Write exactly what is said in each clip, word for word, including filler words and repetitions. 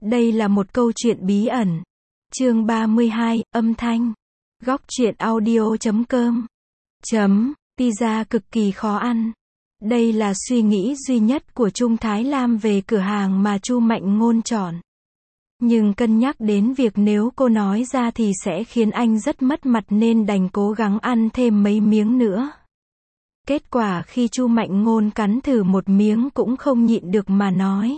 Đây là một câu chuyện bí ẩn. Chương ba mươi hai, âm thanh. Góc truyện audio chấm com. Chấm, pizza cực kỳ khó ăn. Đây là suy nghĩ duy nhất của Trung Thái Lam về cửa hàng mà Chu Mạnh Ngôn chọn. Nhưng cân nhắc đến việc nếu cô nói ra thì sẽ khiến anh rất mất mặt nên đành cố gắng ăn thêm mấy miếng nữa. Kết quả khi Chu Mạnh Ngôn cắn thử một miếng cũng không nhịn được mà nói.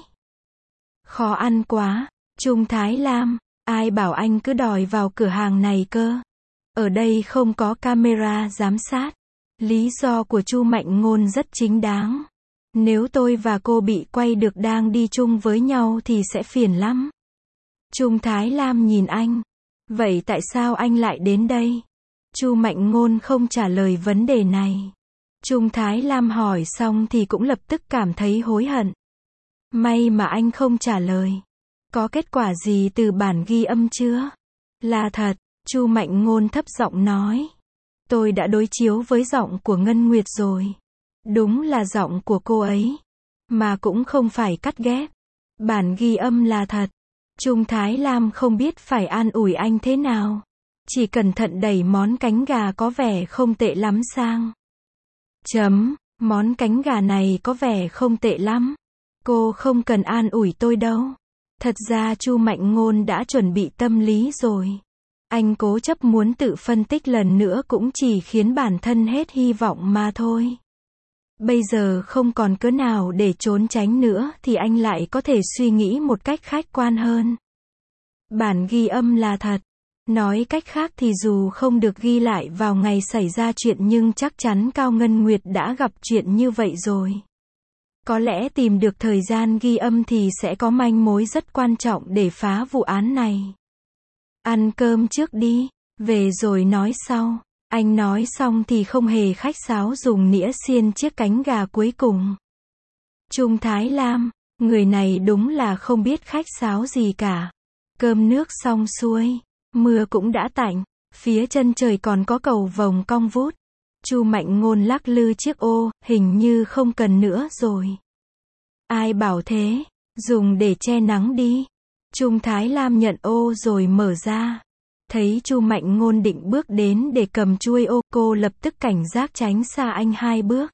Khó ăn quá, Trung Thái Lam, ai bảo anh cứ đòi vào cửa hàng này cơ. Ở đây không có camera giám sát. Lý do của Chu Mạnh Ngôn rất chính đáng. Nếu tôi và cô bị quay được đang đi chung với nhau thì sẽ phiền lắm. Trung Thái Lam nhìn anh. Vậy tại sao anh lại đến đây? Chu Mạnh Ngôn không trả lời vấn đề này. Trung Thái Lam hỏi xong thì cũng lập tức cảm thấy hối hận. May mà anh không trả lời. Có kết quả gì từ bản ghi âm chưa? Là thật, Chu Mạnh Ngôn thấp giọng nói. Tôi đã đối chiếu với giọng của Ngân Nguyệt rồi. Đúng là giọng của cô ấy. Mà cũng không phải cắt ghép. Bản ghi âm là thật. Trung Thái Lam không biết phải an ủi anh thế nào. Chỉ cẩn thận đẩy món cánh gà có vẻ không tệ lắm sang. Chấm, món cánh gà này có vẻ không tệ lắm. Cô không cần an ủi tôi đâu. Thật ra Chu Mạnh Ngôn đã chuẩn bị tâm lý rồi. Anh cố chấp muốn tự phân tích lần nữa cũng chỉ khiến bản thân hết hy vọng mà thôi. Bây giờ không còn cớ nào để trốn tránh nữa thì anh lại có thể suy nghĩ một cách khách quan hơn. Bản ghi âm là thật. Nói cách khác thì dù không được ghi lại vào ngày xảy ra chuyện nhưng chắc chắn Cao Ngân Nguyệt đã gặp chuyện như vậy rồi. Có lẽ tìm được thời gian ghi âm thì sẽ có manh mối rất quan trọng để phá vụ án này. Ăn cơm trước đi, về rồi nói sau. Anh nói xong thì không hề khách sáo dùng nĩa xiên chiếc cánh gà cuối cùng. Trung Thái Lam, người này đúng là không biết khách sáo gì cả. Cơm nước xong xuôi, mưa cũng đã tạnh, phía chân trời còn có cầu vồng cong vút. Chu Mạnh Ngôn lắc lư chiếc ô, hình như không cần nữa rồi. Ai bảo thế, dùng để che nắng đi. Trung Thái Lam nhận ô rồi mở ra. Thấy Chu Mạnh Ngôn định bước đến để cầm chuôi ô, cô lập tức cảnh giác tránh xa anh hai bước.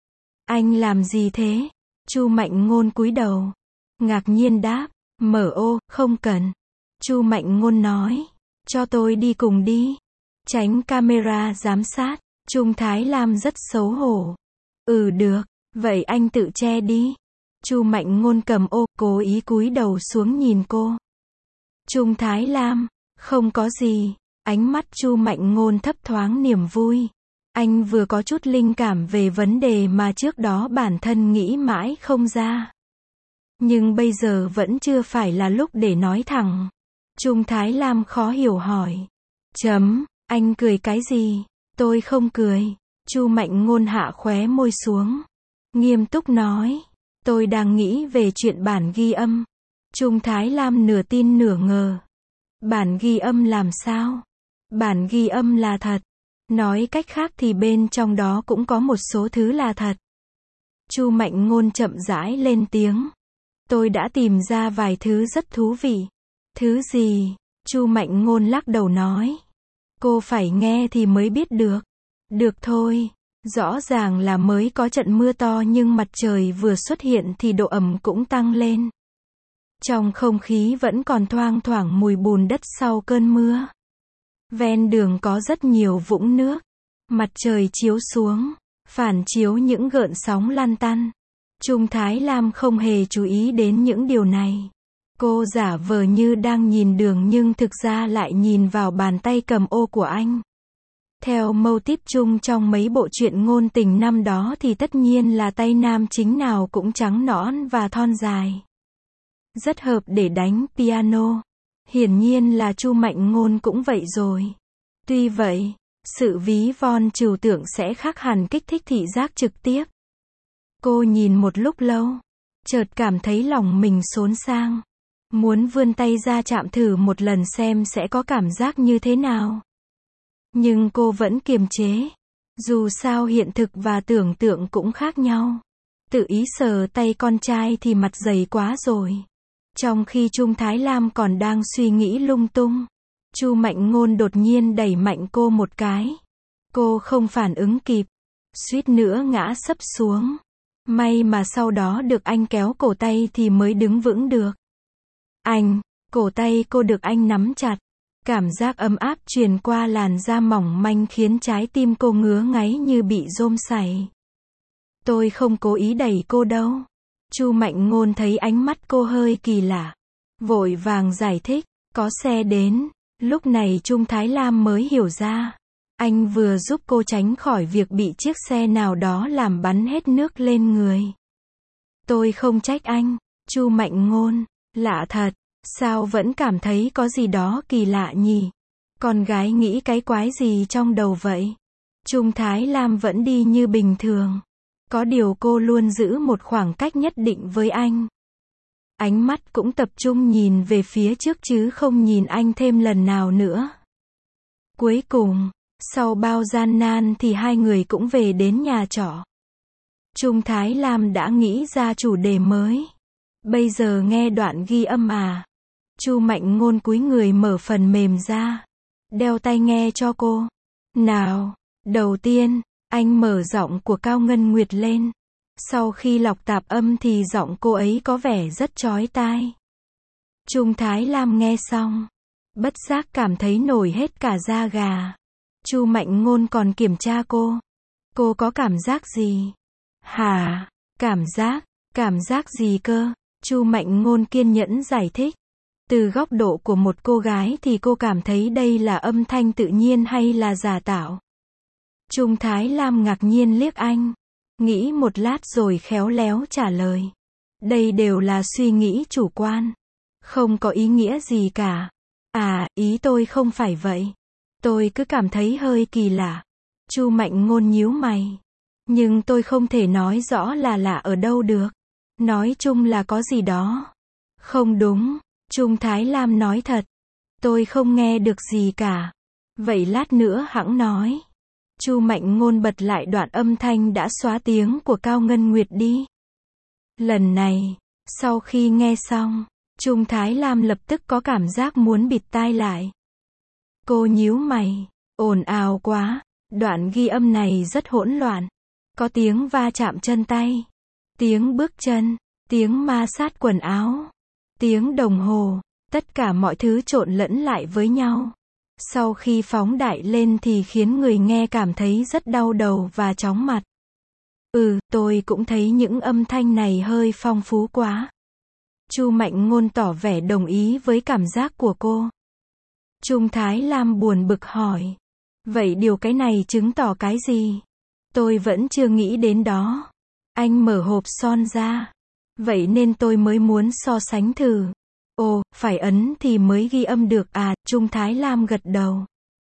Anh làm gì thế? Chu Mạnh Ngôn cúi đầu. Ngạc nhiên đáp, mở ô, không cần. Chu Mạnh Ngôn nói, cho tôi đi cùng đi. Tránh camera giám sát. Trung Thái Lam rất xấu hổ. Ừ được, vậy anh tự che đi. Chu Mạnh Ngôn cầm ô, cố ý cúi đầu xuống nhìn cô. Trung Thái Lam, không có gì. Ánh mắt Chu Mạnh Ngôn thấp thoáng niềm vui. Anh vừa có chút linh cảm về vấn đề mà trước đó bản thân nghĩ mãi không ra. Nhưng bây giờ vẫn chưa phải là lúc để nói thẳng. Trung Thái Lam khó hiểu hỏi. Chấm, anh cười cái gì? Tôi không cười. Chu Mạnh Ngôn hạ khóe môi xuống. Nghiêm túc nói. Tôi đang nghĩ về chuyện bản ghi âm. Trung Thái Lam nửa tin nửa ngờ. Bản ghi âm làm sao? Bản ghi âm là thật. Nói cách khác thì bên trong đó cũng có một số thứ là thật. Chu Mạnh Ngôn chậm rãi lên tiếng. Tôi đã tìm ra vài thứ rất thú vị. Thứ gì? Chu Mạnh Ngôn lắc đầu nói. Cô phải nghe thì mới biết được. Được thôi. Rõ ràng là mới có trận mưa to nhưng mặt trời vừa xuất hiện thì độ ẩm cũng tăng lên. Trong không khí vẫn còn thoang thoảng mùi bùn đất sau cơn mưa. Ven đường có rất nhiều vũng nước. Mặt trời chiếu xuống, phản chiếu những gợn sóng lăn tăn. Trung Thái Lam không hề chú ý đến những điều này. Cô giả vờ như đang nhìn đường nhưng thực ra lại nhìn vào bàn tay cầm ô của anh. Theo mâu típ chung trong mấy bộ truyện ngôn tình năm đó thì tất nhiên là tay nam chính nào cũng trắng nõn và thon dài. Rất hợp để đánh piano. Hiển nhiên là Chu Mạnh Ngôn cũng vậy rồi. Tuy vậy, sự ví von trừu tượng sẽ khác hẳn kích thích thị giác trực tiếp. Cô nhìn một lúc lâu, chợt cảm thấy lòng mình xốn sang. Muốn vươn tay ra chạm thử một lần xem sẽ có cảm giác như thế nào. Nhưng cô vẫn kiềm chế. Dù sao hiện thực và tưởng tượng cũng khác nhau. Tự ý sờ tay con trai thì mặt dày quá rồi. Trong khi Trung Thái Lam còn đang suy nghĩ lung tung, Chu Mạnh Ngôn đột nhiên đẩy mạnh cô một cái. Cô không phản ứng kịp, suýt nữa ngã sấp xuống. May mà sau đó được anh kéo cổ tay thì mới đứng vững được. Anh, cổ tay cô được anh nắm chặt. Cảm giác ấm áp truyền qua làn da mỏng manh khiến trái tim cô ngứa ngáy như bị rôm sảy. Tôi không cố ý đẩy cô đâu. Chu Mạnh Ngôn thấy ánh mắt cô hơi kỳ lạ, vội vàng giải thích, có xe đến. Lúc này Trung Thái Lam mới hiểu ra, anh vừa giúp cô tránh khỏi việc bị chiếc xe nào đó làm bắn hết nước lên người. Tôi không trách anh. Chu Mạnh Ngôn, lạ thật, sao vẫn cảm thấy có gì đó kỳ lạ nhỉ? Con gái nghĩ cái quái gì trong đầu vậy? Trung Thái Lam vẫn đi như bình thường. Có điều cô luôn giữ một khoảng cách nhất định với anh. Ánh mắt cũng tập trung nhìn về phía trước chứ không nhìn anh thêm lần nào nữa. Cuối cùng, sau bao gian nan thì hai người cũng về đến nhà trọ. Trung Thái Lam đã nghĩ ra chủ đề mới. Bây giờ nghe đoạn ghi âm à? Chu Mạnh Ngôn cúi người mở phần mềm ra, đeo tai nghe cho cô. Nào, đầu tiên, anh mở giọng của Cao Ngân Nguyệt lên. Sau khi lọc tạp âm thì giọng cô ấy có vẻ rất chói tai. Trung Thái Lam nghe xong, bất giác cảm thấy nổi hết cả da gà. Chu Mạnh Ngôn còn kiểm tra cô. Cô có cảm giác gì? Hả? Cảm giác? Cảm giác gì cơ? Chu Mạnh Ngôn kiên nhẫn giải thích. Từ góc độ của một cô gái thì cô cảm thấy đây là âm thanh tự nhiên hay là giả tạo? Trung Thái Lam ngạc nhiên liếc anh, nghĩ một lát rồi khéo léo trả lời. Đây đều là suy nghĩ chủ quan, không có ý nghĩa gì cả. À, ý tôi không phải vậy. Tôi cứ cảm thấy hơi kỳ lạ. Chu Mạnh Ngôn nhíu mày. Nhưng tôi không thể nói rõ là lạ ở đâu được. Nói chung là có gì đó. Không đúng, Trung Thái Lam nói thật. Tôi không nghe được gì cả. Vậy lát nữa hẵng nói. Chu Mạnh Ngôn bật lại đoạn âm thanh đã xóa tiếng của Cao Ngân Nguyệt đi. Lần này, sau khi nghe xong, Trung Thái Lam lập tức có cảm giác muốn bịt tai lại. Cô nhíu mày, ồn ào quá, đoạn ghi âm này rất hỗn loạn. Có tiếng va chạm chân tay, tiếng bước chân, tiếng ma sát quần áo, tiếng đồng hồ, tất cả mọi thứ trộn lẫn lại với nhau. Sau khi phóng đại lên thì khiến người nghe cảm thấy rất đau đầu và chóng mặt. Ừ, tôi cũng thấy những âm thanh này hơi phong phú quá. Chu Mạnh Ngôn tỏ vẻ đồng ý với cảm giác của cô. Trung Thái Lam buồn bực hỏi. Vậy điều cái này chứng tỏ cái gì? Tôi vẫn chưa nghĩ đến đó. Anh mở hộp son ra. Vậy nên tôi mới muốn so sánh thử. Ồ, phải ấn thì mới ghi âm được à? Trung Thái Lam gật đầu.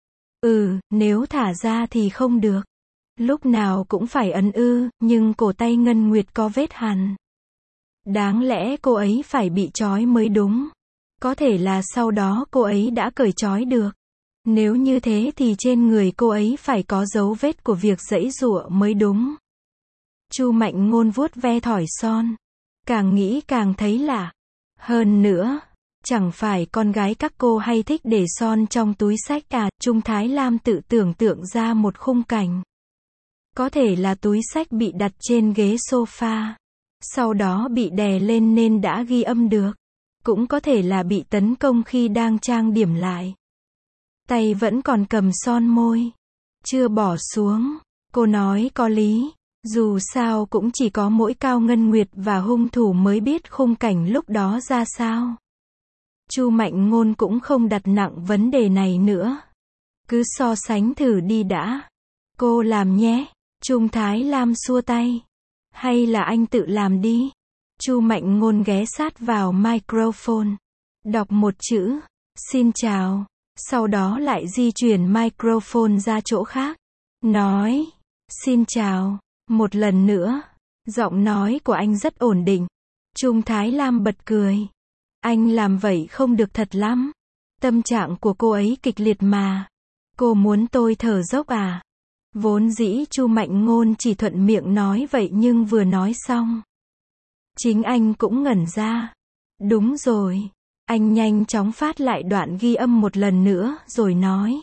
Ừ, nếu thả ra thì không được. Lúc nào cũng phải ấn ư, nhưng cổ tay Ngân Nguyệt có vết hằn. Đáng lẽ cô ấy phải bị trói mới đúng. Có thể là sau đó cô ấy đã cởi trói được. Nếu như thế thì trên người cô ấy phải có dấu vết của việc giãy giụa mới đúng. Chu Mạnh Ngôn vuốt ve thỏi son. Càng nghĩ càng thấy lạ. Hơn nữa, chẳng phải con gái các cô hay thích để son trong túi xách à? Trung Thái Lam tự tưởng tượng ra một khung cảnh. Có thể là túi xách bị đặt trên ghế sofa, sau đó bị đè lên nên đã ghi âm được. Cũng có thể là bị tấn công khi đang trang điểm lại. Tay vẫn còn cầm son môi, chưa bỏ xuống. Cô nói có lý. Dù sao cũng chỉ có mỗi Cao Ngân Nguyệt và hung thủ mới biết khung cảnh lúc đó ra sao. Chu Mạnh Ngôn cũng không đặt nặng vấn đề này nữa. Cứ so sánh thử đi đã. Cô làm nhé. Trung Thái Lam xua tay. Hay là anh tự làm đi. Chu Mạnh Ngôn ghé sát vào microphone. Đọc một chữ. Xin chào. Sau đó lại di chuyển microphone ra chỗ khác. Nói. Xin chào. Một lần nữa. Giọng nói của anh rất ổn định. Trung Thái Lam bật cười. Anh làm vậy không được thật lắm. Tâm trạng của cô ấy kịch liệt mà. Cô muốn tôi thở dốc à? Vốn dĩ Chu Mạnh Ngôn chỉ thuận miệng nói vậy nhưng vừa nói xong, chính anh cũng ngẩn ra. Đúng rồi. Anh nhanh chóng phát lại đoạn ghi âm một lần nữa, rồi nói.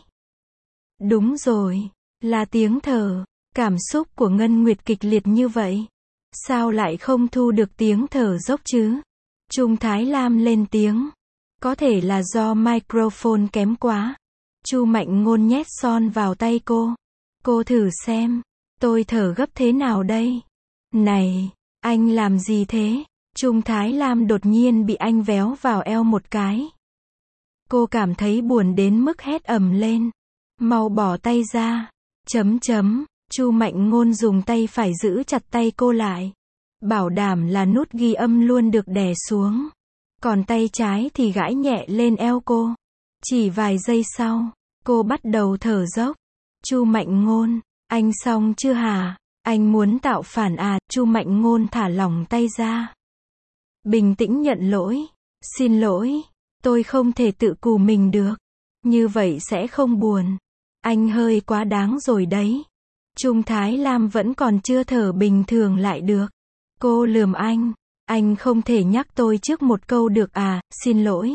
Đúng rồi. Là tiếng thở. Cảm xúc của Ngân Nguyệt kịch liệt như vậy. Sao lại không thu được tiếng thở dốc chứ? Trung Thái Lam lên tiếng. Có thể là do microphone kém quá. Chu Mạnh Ngôn nhét son vào tay cô. Cô thử xem. Tôi thở gấp thế nào đây? Này, anh làm gì thế? Trung Thái Lam đột nhiên bị anh véo vào eo một cái. Cô cảm thấy buồn đến mức hét ầm lên. Mau bỏ tay ra. Chấm chấm. Chu Mạnh Ngôn dùng tay phải giữ chặt tay cô lại. Bảo đảm là nút ghi âm luôn được đè xuống. Còn tay trái thì gãi nhẹ lên eo cô. Chỉ vài giây sau, cô bắt đầu thở dốc. Chu Mạnh Ngôn, anh xong chưa hả? Anh muốn tạo phản à? Chu Mạnh Ngôn thả lỏng tay ra. Bình tĩnh nhận lỗi. Xin lỗi, tôi không thể tự cù mình được. Như vậy sẽ không buồn. Anh hơi quá đáng rồi đấy. Trung Thái Lam vẫn còn chưa thở bình thường lại được. Cô lườm anh. Anh không thể nhắc tôi trước một câu được à? Xin lỗi.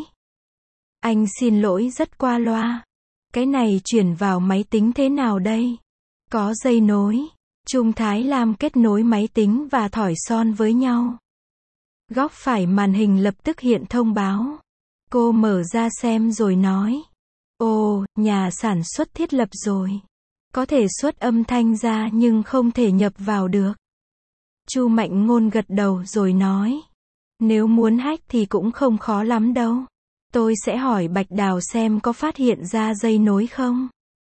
Anh xin lỗi rất qua loa. Cái này chuyển vào máy tính thế nào đây? Có dây nối. Trung Thái Lam kết nối máy tính và thỏi son với nhau. Góc phải màn hình lập tức hiện thông báo. Cô mở ra xem rồi nói. Ồ, nhà sản xuất thiết lập rồi. Có thể xuất âm thanh ra nhưng không thể nhập vào được. Chu Mạnh Ngôn gật đầu rồi nói. Nếu muốn hack thì cũng không khó lắm đâu. Tôi sẽ hỏi Bạch Đào xem có phát hiện ra dây nối không.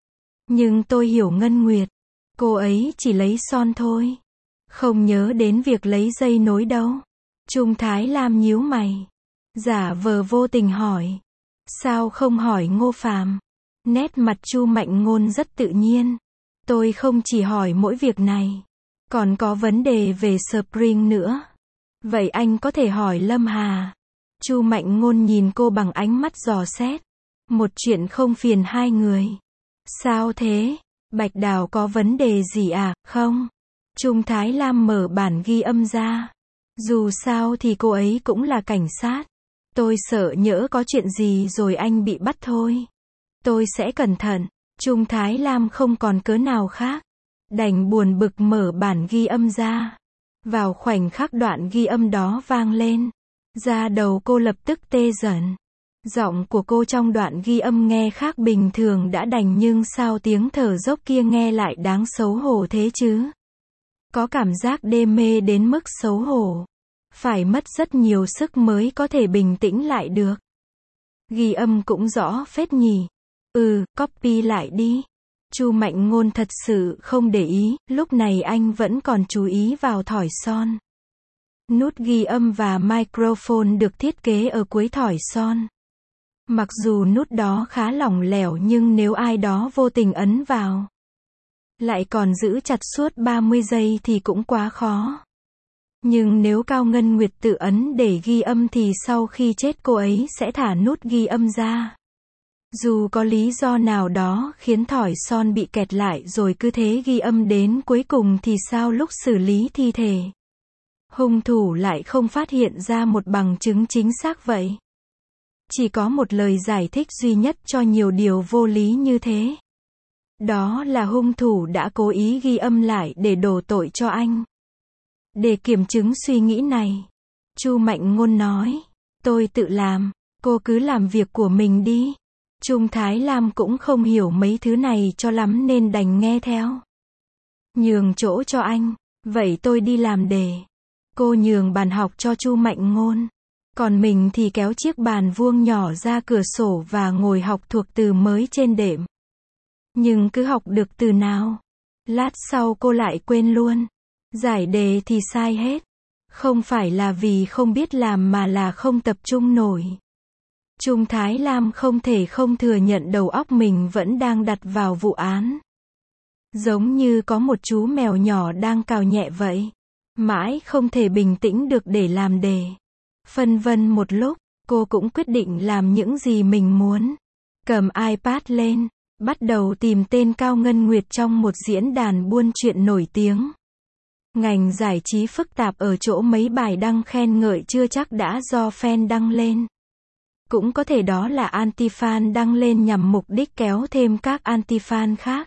Nhưng tôi hiểu Ngân Nguyệt. Cô ấy chỉ lấy son thôi. Không nhớ đến việc lấy dây nối đâu. Trung Thái Lam nhíu mày. Giả vờ vô tình hỏi. Sao không hỏi Ngô Phàm? Nét mặt Chu Mạnh Ngôn rất tự nhiên. Tôi không chỉ hỏi mỗi việc này. Còn có vấn đề về Spring nữa. Vậy anh có thể hỏi Lâm Hà. Chu Mạnh Ngôn nhìn cô bằng ánh mắt dò xét. Một chuyện không phiền hai người. Sao thế? Bạch Đào có vấn đề gì à? Không. Trung Thái Lam mở bản ghi âm ra. Dù sao thì cô ấy cũng là cảnh sát. Tôi sợ nhỡ có chuyện gì rồi anh bị bắt thôi. Tôi sẽ cẩn thận. Trung Thái Lam không còn cớ nào khác. Đành buồn bực mở bản ghi âm ra. Vào khoảnh khắc đoạn ghi âm đó vang lên. Da đầu cô lập tức tê dần. Giọng của cô trong đoạn ghi âm nghe khác bình thường đã đành nhưng sao tiếng thở dốc kia nghe lại đáng xấu hổ thế chứ? Có cảm giác đê mê đến mức xấu hổ. Phải mất rất nhiều sức mới có thể bình tĩnh lại được. Ghi âm cũng rõ phết nhỉ. Ừ, copy lại đi. Chu Mạnh Ngôn thật sự không để ý, lúc này anh vẫn còn chú ý vào thỏi son. Nút ghi âm và microphone được thiết kế ở cuối thỏi son. Mặc dù nút đó khá lỏng lẻo nhưng nếu ai đó vô tình ấn vào, lại còn giữ chặt suốt ba mươi giây thì cũng quá khó. Nhưng nếu Cao Ngân Nguyệt tự ấn để ghi âm thì sau khi chết cô ấy sẽ thả nút ghi âm ra. Dù có lý do nào đó khiến thỏi son bị kẹt lại rồi cứ thế ghi âm đến cuối cùng thì sao lúc xử lý thi thể, hung thủ lại không phát hiện ra một bằng chứng chính xác vậy? Chỉ có một lời giải thích duy nhất cho nhiều điều vô lý như thế. Đó là hung thủ đã cố ý ghi âm lại để đổ tội cho anh. Để kiểm chứng suy nghĩ này, Chu Mạnh Ngôn nói, tôi tự làm, cô cứ làm việc của mình đi. Trung Thái Lam cũng không hiểu mấy thứ này cho lắm nên đành nghe theo. Nhường chỗ cho anh, vậy tôi đi làm đề. Cô nhường bàn học cho Chu Mạnh Ngôn. Còn mình thì kéo chiếc bàn vuông nhỏ ra cửa sổ và ngồi học thuộc từ mới trên đệm. Nhưng cứ học được từ nào, lát sau cô lại quên luôn. Giải đề thì sai hết. Không phải là vì không biết làm mà là không tập trung nổi. Trung Thái Lam không thể không thừa nhận đầu óc mình vẫn đang đặt vào vụ án. Giống như có một chú mèo nhỏ đang cào nhẹ vậy. Mãi không thể bình tĩnh được để làm đề. Phân vân một lúc, cô cũng quyết định làm những gì mình muốn. Cầm iPad lên, bắt đầu tìm tên Cao Ngân Nguyệt trong một diễn đàn buôn chuyện nổi tiếng. Ngành giải trí phức tạp ở chỗ mấy bài đăng khen ngợi chưa chắc đã do fan đăng lên. Cũng có thể đó là anti-fan đăng lên nhằm mục đích kéo thêm các anti-fan khác.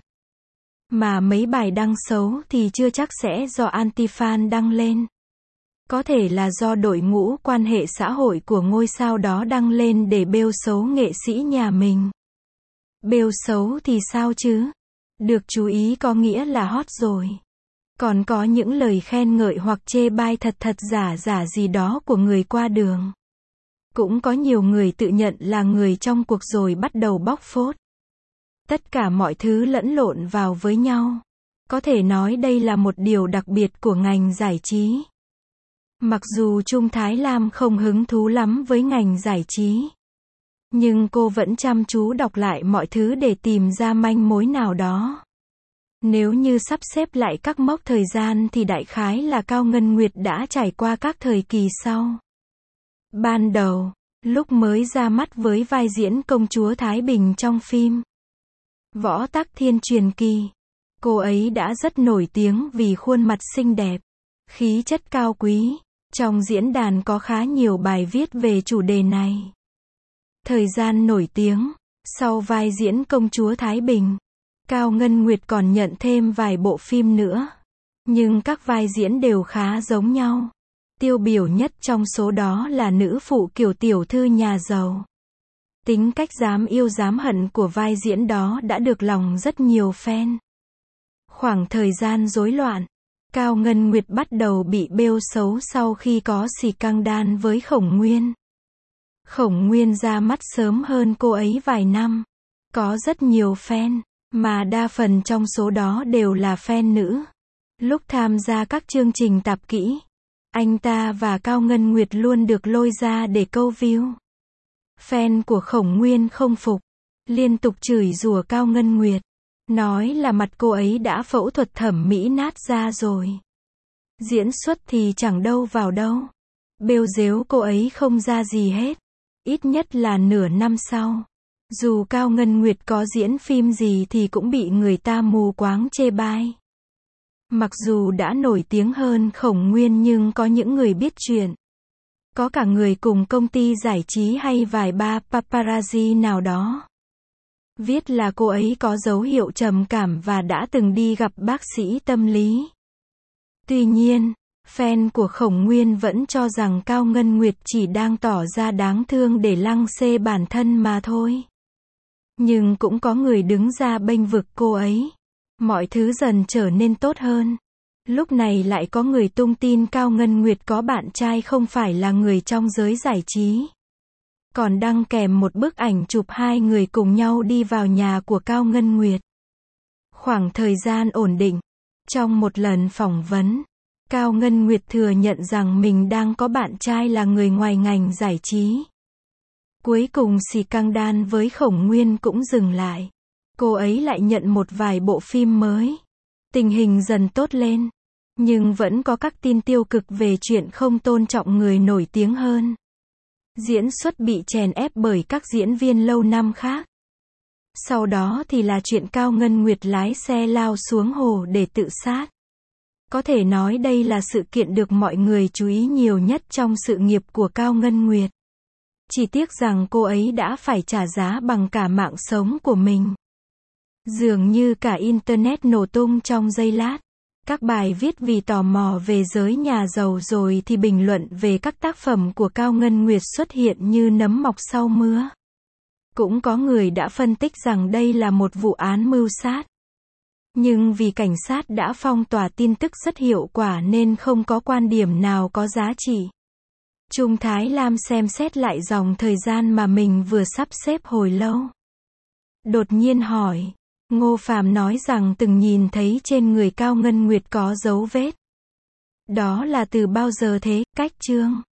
Mà mấy bài đăng xấu thì chưa chắc sẽ do anti-fan đăng lên. Có thể là do đội ngũ quan hệ xã hội của ngôi sao đó đăng lên để bêu xấu nghệ sĩ nhà mình. Bêu xấu thì sao chứ? Được chú ý có nghĩa là hot rồi. Còn có những lời khen ngợi hoặc chê bai thật thật giả giả gì đó của người qua đường. Cũng có nhiều người tự nhận là người trong cuộc rồi bắt đầu bóc phốt. Tất cả mọi thứ lẫn lộn vào với nhau. Có thể nói đây là một điều đặc biệt của ngành giải trí. Mặc dù Trung Thái Lam không hứng thú lắm với ngành giải trí, nhưng cô vẫn chăm chú đọc lại mọi thứ để tìm ra manh mối nào đó. Nếu như sắp xếp lại các mốc thời gian thì đại khái là Cao Ngân Nguyệt đã trải qua các thời kỳ sau. Ban đầu, lúc mới ra mắt với vai diễn công chúa Thái Bình trong phim Võ Tắc Thiên Truyền Kỳ, cô ấy đã rất nổi tiếng vì khuôn mặt xinh đẹp, khí chất cao quý. Trong diễn đàn có khá nhiều bài viết về chủ đề này. Thời gian nổi tiếng, sau vai diễn công chúa Thái Bình, Cao Ngân Nguyệt còn nhận thêm vài bộ phim nữa. Nhưng các vai diễn đều khá giống nhau. Tiêu biểu nhất trong số đó là nữ phụ kiểu tiểu thư nhà giàu. Tính cách dám yêu dám hận của vai diễn đó đã được lòng rất nhiều fan. Khoảng thời gian rối loạn, Cao Ngân Nguyệt bắt đầu bị bêu xấu sau khi có scandal với Khổng Nguyên. Khổng Nguyên ra mắt sớm hơn cô ấy vài năm. Có rất nhiều fan, mà đa phần trong số đó đều là fan nữ. Lúc tham gia các chương trình tạp kỹ, anh ta và Cao Ngân Nguyệt luôn được lôi ra để câu view. Fan của Khổng Nguyên không phục, liên tục chửi rủa Cao Ngân Nguyệt. Nói là mặt cô ấy đã phẫu thuật thẩm mỹ nát ra rồi. Diễn xuất thì chẳng đâu vào đâu. Bêu dếu cô ấy không ra gì hết. Ít nhất là nửa năm sau. Dù Cao Ngân Nguyệt có diễn phim gì thì cũng bị người ta mù quáng chê bai. Mặc dù đã nổi tiếng hơn Khổng Nguyên nhưng có những người biết chuyện. Có cả người cùng công ty giải trí hay vài ba paparazzi nào đó viết là cô ấy có dấu hiệu trầm cảm và đã từng đi gặp bác sĩ tâm lý. Tuy nhiên, fan của Khổng Nguyên vẫn cho rằng Cao Ngân Nguyệt chỉ đang tỏ ra đáng thương để lăng xê bản thân mà thôi. Nhưng cũng có người đứng ra bênh vực cô ấy. Mọi thứ dần trở nên tốt hơn. Lúc này lại có người tung tin Cao Ngân Nguyệt có bạn trai không phải là người trong giới giải trí. Còn đăng kèm một bức ảnh chụp hai người cùng nhau đi vào nhà của Cao Ngân Nguyệt. Khoảng thời gian ổn định. Trong một lần phỏng vấn, Cao Ngân Nguyệt thừa nhận rằng mình đang có bạn trai là người ngoài ngành giải trí. Cuối cùng scandal với Khổng Nguyên cũng dừng lại. Cô ấy lại nhận một vài bộ phim mới. Tình hình dần tốt lên. Nhưng vẫn có các tin tiêu cực về chuyện không tôn trọng người nổi tiếng hơn. Diễn xuất bị chèn ép bởi các diễn viên lâu năm khác. Sau đó thì là chuyện Cao Ngân Nguyệt lái xe lao xuống hồ để tự sát. Có thể nói đây là sự kiện được mọi người chú ý nhiều nhất trong sự nghiệp của Cao Ngân Nguyệt. Chỉ tiếc rằng cô ấy đã phải trả giá bằng cả mạng sống của mình. Dường như cả Internet nổ tung trong giây lát. Các bài viết vì tò mò về giới nhà giàu rồi thì bình luận về các tác phẩm của Cao Ngân Nguyệt xuất hiện như nấm mọc sau mưa. Cũng có người đã phân tích rằng đây là một vụ án mưu sát. Nhưng vì cảnh sát đã phong tỏa tin tức rất hiệu quả nên không có quan điểm nào có giá trị. Trung Thái Lam xem xét lại dòng thời gian mà mình vừa sắp xếp hồi lâu. Đột nhiên hỏi. Ngô Phàm nói rằng từng nhìn thấy trên người Cao Ngân Nguyệt có dấu vết. Đó là từ bao giờ thế, Cách Chương?